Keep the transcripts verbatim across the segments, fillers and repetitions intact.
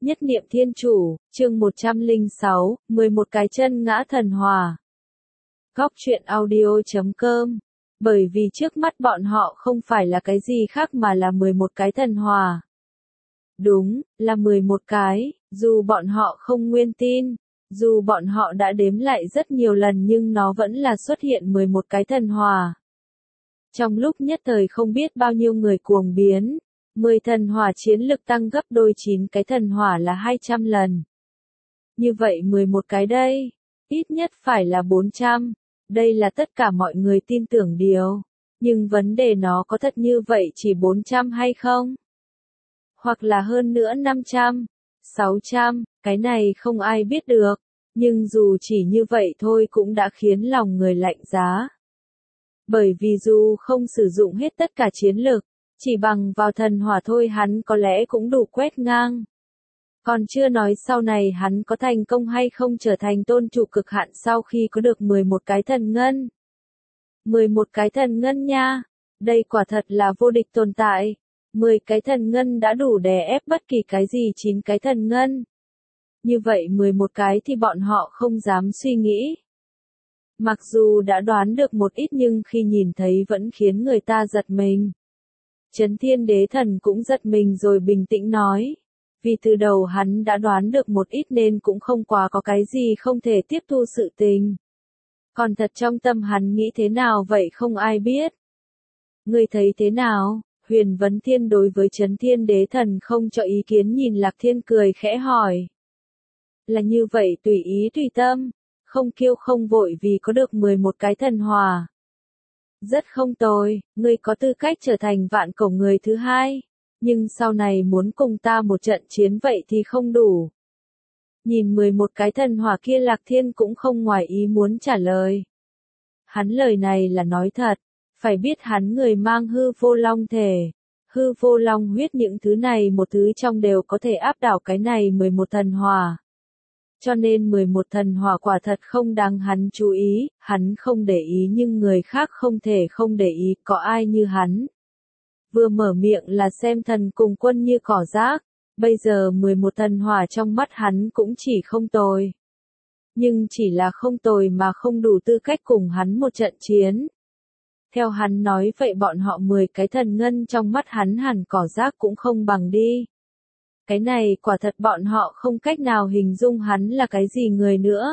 Nhất niệm thiên chủ, chương một trăm lẻ sáu, mười một cái chân ngã thần hỏa. Góc truyện audio.com. Bởi vì trước mắt bọn họ không phải là cái gì khác mà là mười một cái thần hỏa. Đúng, là mười một cái, dù bọn họ không nguyên tin, dù bọn họ đã đếm lại rất nhiều lần nhưng nó vẫn là xuất hiện mười một cái thần hỏa. Trong lúc nhất thời không biết bao nhiêu người cuồng biến. mười thần hỏa chiến lực tăng gấp đôi chín cái thần hỏa là hai trăm lần. Như vậy mười một cái đây, ít nhất phải là bốn trăm. Đây là tất cả mọi người tin tưởng điều. Nhưng vấn đề nó có thật như vậy chỉ bốn trăm hay không? Hoặc là hơn nữa năm trăm, sáu trăm, cái này không ai biết được. Nhưng dù chỉ như vậy thôi cũng đã khiến lòng người lạnh giá. Bởi vì dù không sử dụng hết tất cả chiến lực, chỉ bằng vào thần hỏa thôi hắn có lẽ cũng đủ quét ngang. Còn chưa nói sau này hắn có thành công hay không trở thành tôn chủ cực hạn sau khi có được mười một cái thần ngân. mười một cái thần ngân nha, đây quả thật là vô địch tồn tại. mười cái thần ngân đã đủ đè ép bất kỳ cái gì chín cái thần ngân. Như vậy mười một cái thì bọn họ không dám suy nghĩ. Mặc dù đã đoán được một ít nhưng khi nhìn thấy vẫn khiến người ta giật mình. Chấn Thiên Đế Thần cũng giật mình rồi bình tĩnh nói. Vì từ đầu hắn đã đoán được một ít nên cũng không quá có cái gì không thể tiếp thu sự tình. Còn thật trong tâm hắn nghĩ thế nào vậy không ai biết. Ngươi thấy thế nào? Huyền Vấn Thiên đối với Chấn Thiên Đế Thần không cho ý kiến nhìn Lạc Thiên cười khẽ hỏi. Là như vậy tùy ý tùy tâm, không kiêu không vội vì có được mười một cái thần hỏa. Rất không tồi, ngươi có tư cách trở thành vạn cổ người thứ hai, nhưng sau này muốn cùng ta một trận chiến vậy thì không đủ. Nhìn mười một cái thần hỏa kia Lạc Thiên cũng không ngoài ý muốn trả lời. Hắn lời này là nói thật, phải biết hắn người mang hư vô long thể, hư vô long huyết những thứ này một thứ trong đều có thể áp đảo cái này mười một thần hỏa. Cho nên mười một thần hỏa quả thật không đáng hắn chú ý, hắn không để ý nhưng người khác không thể không để ý, có ai như hắn. Vừa mở miệng là xem thần cùng quân như cỏ rác, bây giờ mười một thần hỏa trong mắt hắn cũng chỉ không tồi. Nhưng chỉ là không tồi mà không đủ tư cách cùng hắn một trận chiến. Theo hắn nói vậy bọn họ mười cái thần ngân trong mắt hắn hẳn cỏ rác cũng không bằng đi. Cái này quả thật bọn họ không cách nào hình dung hắn là cái gì người nữa.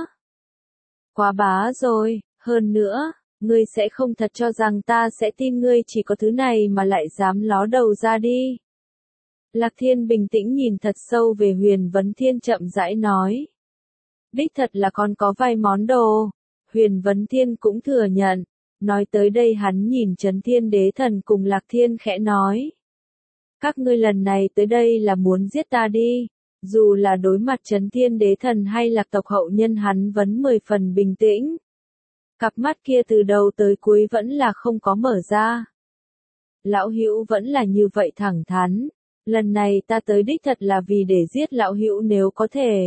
Quá bá rồi, hơn nữa, ngươi sẽ không thật cho rằng ta sẽ tin ngươi chỉ có thứ này mà lại dám ló đầu ra đi. Lạc Thiên bình tĩnh nhìn thật sâu về Huyền Vấn Thiên chậm rãi nói. Đích thật là còn có vài món đồ, Huyền Vấn Thiên cũng thừa nhận. Nói tới đây hắn nhìn Chấn Thiên Đế Thần cùng Lạc Thiên khẽ nói. Các ngươi lần này tới đây là muốn giết ta đi, dù là đối mặt Chấn Thiên Đế Thần hay Lạc tộc hậu nhân hắn vẫn mười phần bình tĩnh. Cặp mắt kia từ đầu tới cuối vẫn là không có mở ra. Lão Hữu vẫn là như vậy thẳng thắn, lần này ta tới đích thật là vì để giết Lão Hữu nếu có thể.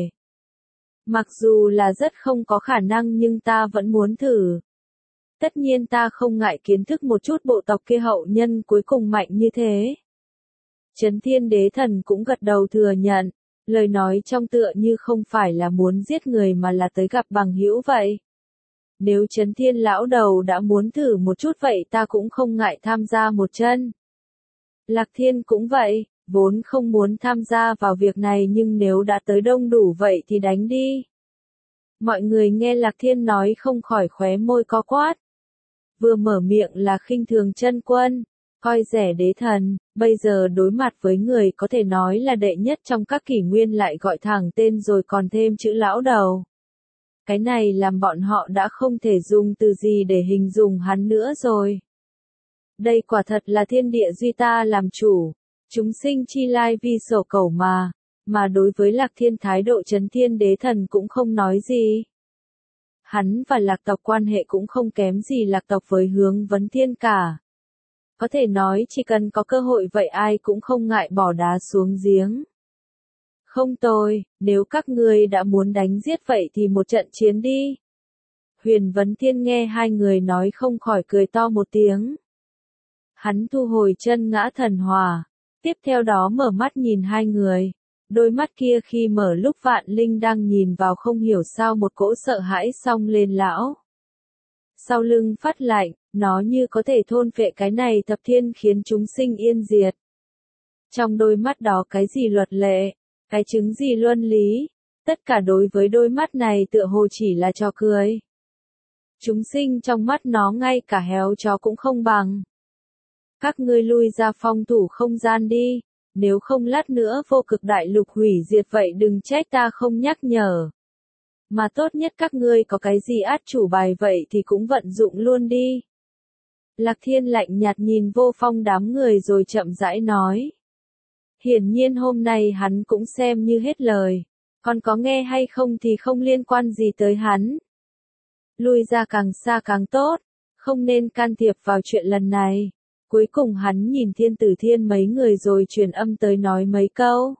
Mặc dù là rất không có khả năng nhưng ta vẫn muốn thử. Tất nhiên ta không ngại kiến thức một chút bộ tộc kia hậu nhân cuối cùng mạnh như thế. Chấn Thiên Đế Thần cũng gật đầu thừa nhận, lời nói trong tựa như không phải là muốn giết người mà là tới gặp bằng hữu vậy. Nếu Chấn Thiên lão đầu đã muốn thử một chút vậy ta cũng không ngại tham gia một chân. Lạc Thiên cũng vậy, vốn không muốn tham gia vào việc này nhưng nếu đã tới đông đủ vậy thì đánh đi. Mọi người nghe Lạc Thiên nói không khỏi khóe môi co quát. Vừa mở miệng là khinh thường chân quân, coi rẻ đế thần, bây giờ đối mặt với người có thể nói là đệ nhất trong các kỷ nguyên lại gọi thẳng tên rồi còn thêm chữ lão đầu. Cái này làm bọn họ đã không thể dùng từ gì để hình dung hắn nữa rồi. Đây quả thật là thiên địa duy ta làm chủ, chúng sinh chi lai vi sổ cẩu mà, mà đối với Lạc Thiên thái độ Chấn Thiên Đế Thần cũng không nói gì. Hắn và Lạc tộc quan hệ cũng không kém gì Lạc tộc với Hướng Vấn Thiên cả. Có thể nói chỉ cần có cơ hội vậy ai cũng không ngại bỏ đá xuống giếng. Không tồi, nếu các ngươi đã muốn đánh giết vậy thì một trận chiến đi. Huyền Vấn Thiên nghe hai người nói không khỏi cười to một tiếng. Hắn thu hồi chân ngã thần hỏa, tiếp theo đó mở mắt nhìn hai người. Đôi mắt kia khi mở lúc Vạn Linh đang nhìn vào không hiểu sao một cỗ sợ hãi xông lên lão. Sau lưng phát lạnh, nó như có thể thôn phệ cái này thập thiên khiến chúng sinh yên diệt. Trong đôi mắt đó cái gì luật lệ, cái chứng gì luân lý, tất cả đối với đôi mắt này tựa hồ chỉ là trò cười. Chúng sinh trong mắt nó ngay cả héo chó cũng không bằng. Các ngươi lui ra phong thủ không gian đi, nếu không lát nữa vô cực đại lục hủy diệt vậy đừng trách ta không nhắc nhở. Mà tốt nhất các ngươi có cái gì át chủ bài vậy thì cũng vận dụng luôn đi. Lạc Thiên lạnh nhạt nhìn Vô Phong đám người rồi chậm rãi nói. Hiển nhiên hôm nay hắn cũng xem như hết lời, còn có nghe hay không thì không liên quan gì tới hắn. Lui ra càng xa càng tốt, không nên can thiệp vào chuyện lần này. Cuối cùng hắn nhìn Thiên Tử Thiên mấy người rồi truyền âm tới nói mấy câu.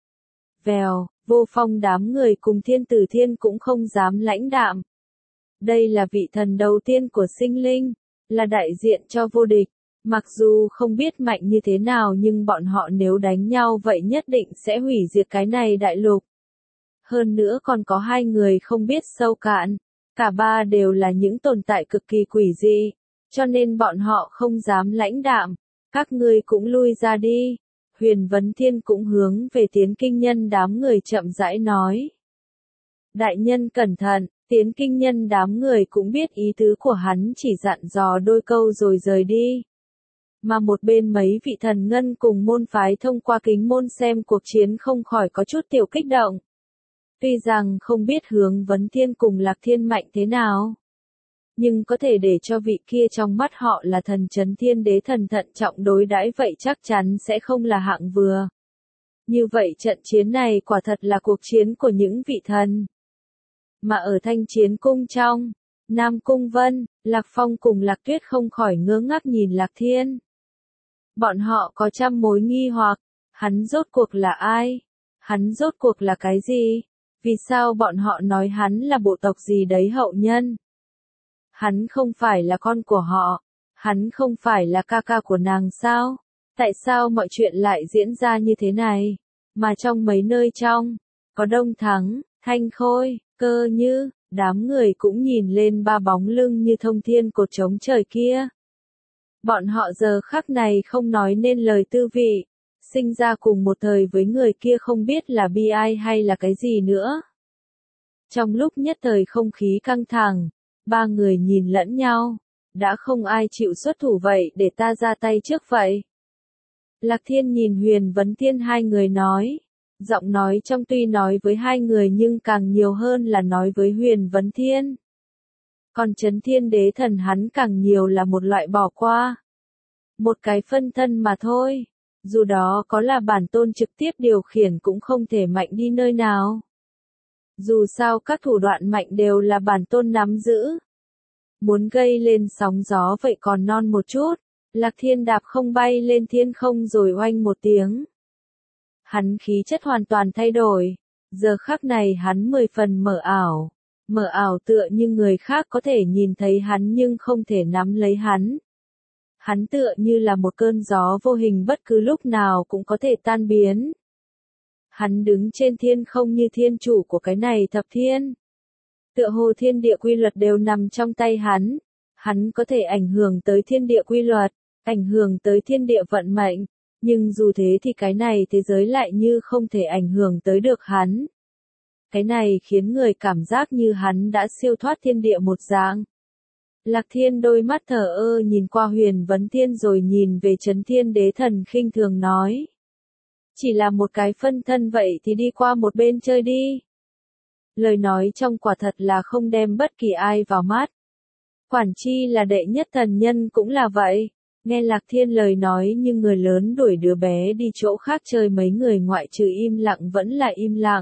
Vèo, Vô Phong đám người cùng Thiên Tử Thiên cũng không dám lãnh đạm. Đây là vị thần đầu tiên của sinh linh, là đại diện cho vô địch. Mặc dù không biết mạnh như thế nào nhưng bọn họ nếu đánh nhau vậy nhất định sẽ hủy diệt cái này đại lục. Hơn nữa còn có hai người không biết sâu cạn, cả ba đều là những tồn tại cực kỳ quỷ dị, cho nên bọn họ không dám lãnh đạm. Các ngươi cũng lui ra đi. Huyền Vấn Thiên cũng hướng về Tiến Kinh Nhân đám người chậm rãi nói. Đại nhân cẩn thận, Tiến Kinh Nhân đám người cũng biết ý tứ của hắn chỉ dặn dò đôi câu rồi rời đi. Mà một bên mấy vị thần ngân cùng môn phái thông qua kính môn xem cuộc chiến không khỏi có chút tiểu kích động. Tuy rằng không biết Hướng Vấn Thiên cùng Lạc Thiên mạnh thế nào, nhưng có thể để cho vị kia trong mắt họ là thần chấn thiên đế thần thận trọng đối đãi vậy chắc chắn sẽ không là hạng vừa. Như vậy trận chiến này quả thật là cuộc chiến của những vị thần. Mà ở Thanh Chiến Cung trong, Nam Cung Vân, Lạc Phong cùng Lạc Tuyết không khỏi ngơ ngác nhìn Lạc Thiên. Bọn họ có trăm mối nghi hoặc, hắn rốt cuộc là ai? Hắn rốt cuộc là cái gì? Vì sao bọn họ nói hắn là bộ tộc gì đấy hậu nhân? Hắn không phải là con của họ, hắn không phải là ca ca của nàng sao? Tại sao mọi chuyện lại diễn ra như thế này? Mà trong mấy nơi trong, có Đông Thắng, Thanh Khôi, Cơ Như, đám người cũng nhìn lên ba bóng lưng như thông thiên cột trống trời kia. Bọn họ giờ khắc này không nói nên lời tư vị, sinh ra cùng một thời với người kia không biết là bi ai hay là cái gì nữa. Trong lúc nhất thời không khí căng thẳng, ba người nhìn lẫn nhau, đã không ai chịu xuất thủ vậy để ta ra tay trước vậy. Lạc Thiên nhìn Huyền Vấn Thiên hai người nói, giọng nói trong tuy nói với hai người nhưng càng nhiều hơn là nói với Huyền Vấn Thiên. Còn Chấn Thiên Đế thần hắn càng nhiều là một loại bỏ qua. Một cái phân thân mà thôi, dù đó có là bản tôn trực tiếp điều khiển cũng không thể mạnh đi nơi nào. Dù sao các thủ đoạn mạnh đều là bản tôn nắm giữ. Muốn gây lên sóng gió vậy còn non một chút, Lạc Thiên đạp không bay lên thiên không rồi oanh một tiếng. Hắn khí chất hoàn toàn thay đổi, giờ khắc này hắn mười phần mở ảo, mở ảo tựa như người khác có thể nhìn thấy hắn nhưng không thể nắm lấy hắn. Hắn tựa như là một cơn gió vô hình bất cứ lúc nào cũng có thể tan biến. Hắn đứng trên thiên không như thiên chủ của cái này thập thiên. Tựa hồ thiên địa quy luật đều nằm trong tay hắn. Hắn có thể ảnh hưởng tới thiên địa quy luật, ảnh hưởng tới thiên địa vận mệnh. Nhưng dù thế thì cái này thế giới lại như không thể ảnh hưởng tới được hắn. Cái này khiến người cảm giác như hắn đã siêu thoát thiên địa một dạng. Lạc Thiên đôi mắt thờ ơ nhìn qua Huyền Vấn Thiên rồi nhìn về Chấn Thiên Đế thần khinh thường nói. Chỉ là một cái phân thân vậy thì đi qua một bên chơi đi. Lời nói trong quả thật là không đem bất kỳ ai vào mắt. Quản chi là đệ nhất thần nhân cũng là vậy. Nghe Lạc Thiên lời nói như người lớn đuổi đứa bé đi chỗ khác chơi mấy người ngoại trừ im lặng vẫn là im lặng.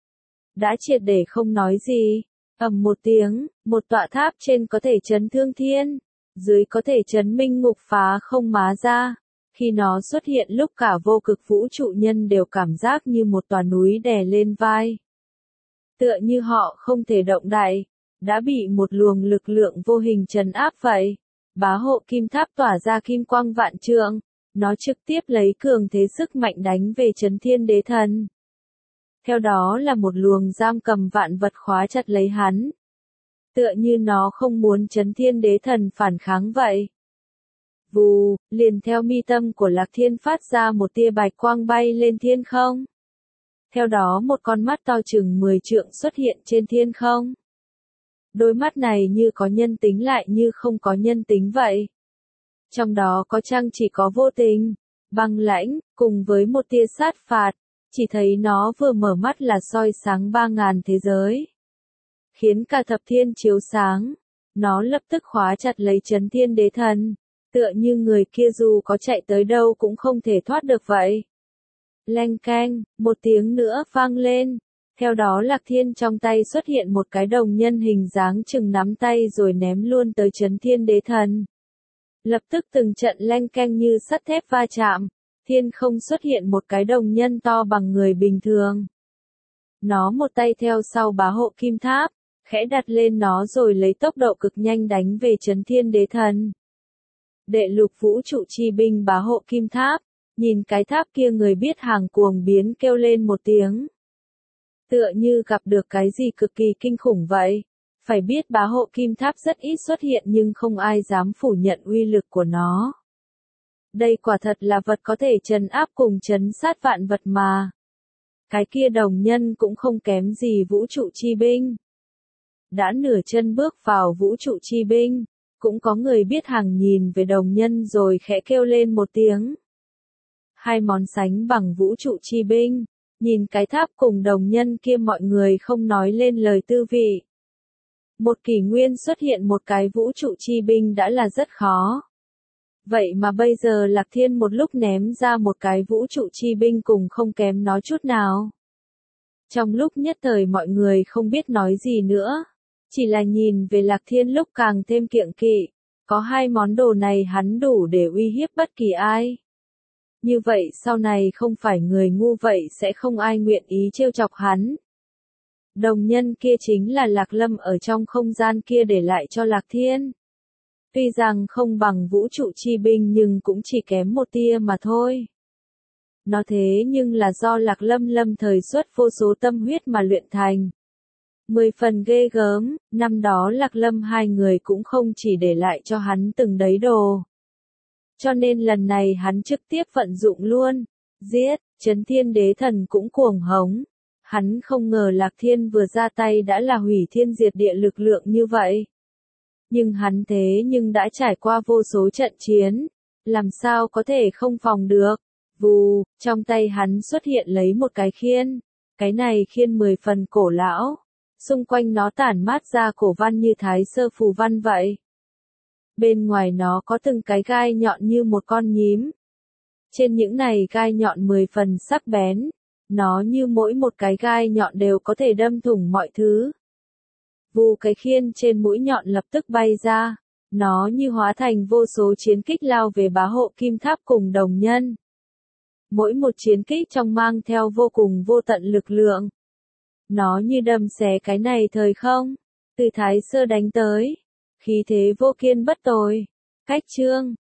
Đã triệt để không nói gì. Ầm một tiếng, một tọa tháp trên có thể chấn thương thiên, dưới có thể chấn minh ngục phá không má ra. Khi nó xuất hiện lúc cả vô cực vũ trụ nhân đều cảm giác như một tòa núi đè lên vai. Tựa như họ không thể động đậy, đã bị một luồng lực lượng vô hình trấn áp vậy. Bá hộ kim tháp tỏa ra kim quang vạn trượng, nó trực tiếp lấy cường thế sức mạnh đánh về Chấn Thiên Đế thần. Theo đó là một luồng giam cầm vạn vật khóa chặt lấy hắn. Tựa như nó không muốn Chấn Thiên Đế Thần phản kháng vậy. Vù, liền theo mi tâm của Lạc Thiên phát ra một tia bạch quang bay lên thiên không. Theo đó một con mắt to chừng mười trượng xuất hiện trên thiên không. Đôi mắt này như có nhân tính lại như không có nhân tính vậy. Trong đó có chăng chỉ có vô tình, băng lãnh, cùng với một tia sát phạt, chỉ thấy nó vừa mở mắt là soi sáng ba ngàn thế giới. Khiến cả thập thiên chiếu sáng, nó lập tức khóa chặt lấy Chấn Thiên Đế Thần, tựa như người kia dù có chạy tới đâu cũng không thể thoát được vậy. Leng keng, một tiếng nữa vang lên. Theo đó Lạc Thiên trong tay xuất hiện một cái đồng nhân hình dáng chừng nắm tay rồi ném luôn tới Chấn Thiên Đế Thần. Lập tức từng trận leng keng như sắt thép va chạm, thiên không xuất hiện một cái đồng nhân to bằng người bình thường. Nó một tay theo sau bá hộ kim tháp, khẽ đặt lên nó rồi lấy tốc độ cực nhanh đánh về Chấn Thiên Đế Thần. Đệ lục vũ trụ chi binh bá hộ kim tháp, nhìn cái tháp kia người biết hàng cuồng biến kêu lên một tiếng. Tựa như gặp được cái gì cực kỳ kinh khủng vậy. Phải biết bá hộ kim tháp rất ít xuất hiện nhưng không ai dám phủ nhận uy lực của nó. Đây quả thật là vật có thể trấn áp cùng trấn sát vạn vật mà. Cái kia đồng nhân cũng không kém gì vũ trụ chi binh. Đã nửa chân bước vào vũ trụ chi binh, cũng có người biết hàng nhìn về đồng nhân rồi khẽ kêu lên một tiếng. Hai món sánh bằng vũ trụ chi binh, nhìn cái tháp cùng đồng nhân kia mọi người không nói lên lời tư vị. Một kỷ nguyên xuất hiện một cái vũ trụ chi binh đã là rất khó. Vậy mà bây giờ Lạc Thiên một lúc ném ra một cái vũ trụ chi binh cùng không kém nó chút nào. Trong lúc nhất thời mọi người không biết nói gì nữa. Chỉ là nhìn về Lạc Thiên lúc càng thêm kiêng kỵ. Có hai món đồ này hắn đủ để uy hiếp bất kỳ ai. Như vậy sau này không phải người ngu vậy sẽ không ai nguyện ý trêu chọc hắn. Đồng nhân kia chính là Lạc Lâm ở trong không gian kia để lại cho Lạc Thiên. Tuy rằng không bằng vũ trụ chi binh nhưng cũng chỉ kém một tia mà thôi. Nó thế nhưng là do Lạc Lâm lâm thời xuất vô số tâm huyết mà luyện thành. Mười phần ghê gớm, năm đó Lạc Lâm hai người cũng không chỉ để lại cho hắn từng đấy đồ. Cho nên lần này hắn trực tiếp vận dụng luôn. Giết, Chấn Thiên Đế Thần cũng cuồng hống. Hắn không ngờ Lạc Thiên vừa ra tay đã là hủy thiên diệt địa lực lượng như vậy. Nhưng hắn thế nhưng đã trải qua vô số trận chiến. Làm sao có thể không phòng được. Vù, trong tay hắn xuất hiện lấy một cái khiên. Cái này khiên mười phần cổ lão. Xung quanh nó tản mát ra cổ văn như thái sơ phù văn vậy. Bên ngoài nó có từng cái gai nhọn như một con nhím. Trên những này gai nhọn mười phần sắc bén. Nó như mỗi một cái gai nhọn đều có thể đâm thủng mọi thứ. Vù cái khiên trên mũi nhọn lập tức bay ra. Nó như hóa thành vô số chiến kích lao về bá hộ kim tháp cùng đồng nhân. Mỗi một chiến kích trong mang theo vô cùng vô tận lực lượng. Nó như đâm xé cái này thời không. Từ thái sơ đánh tới. Khí thế vô kiên bất tồi. Cách chương.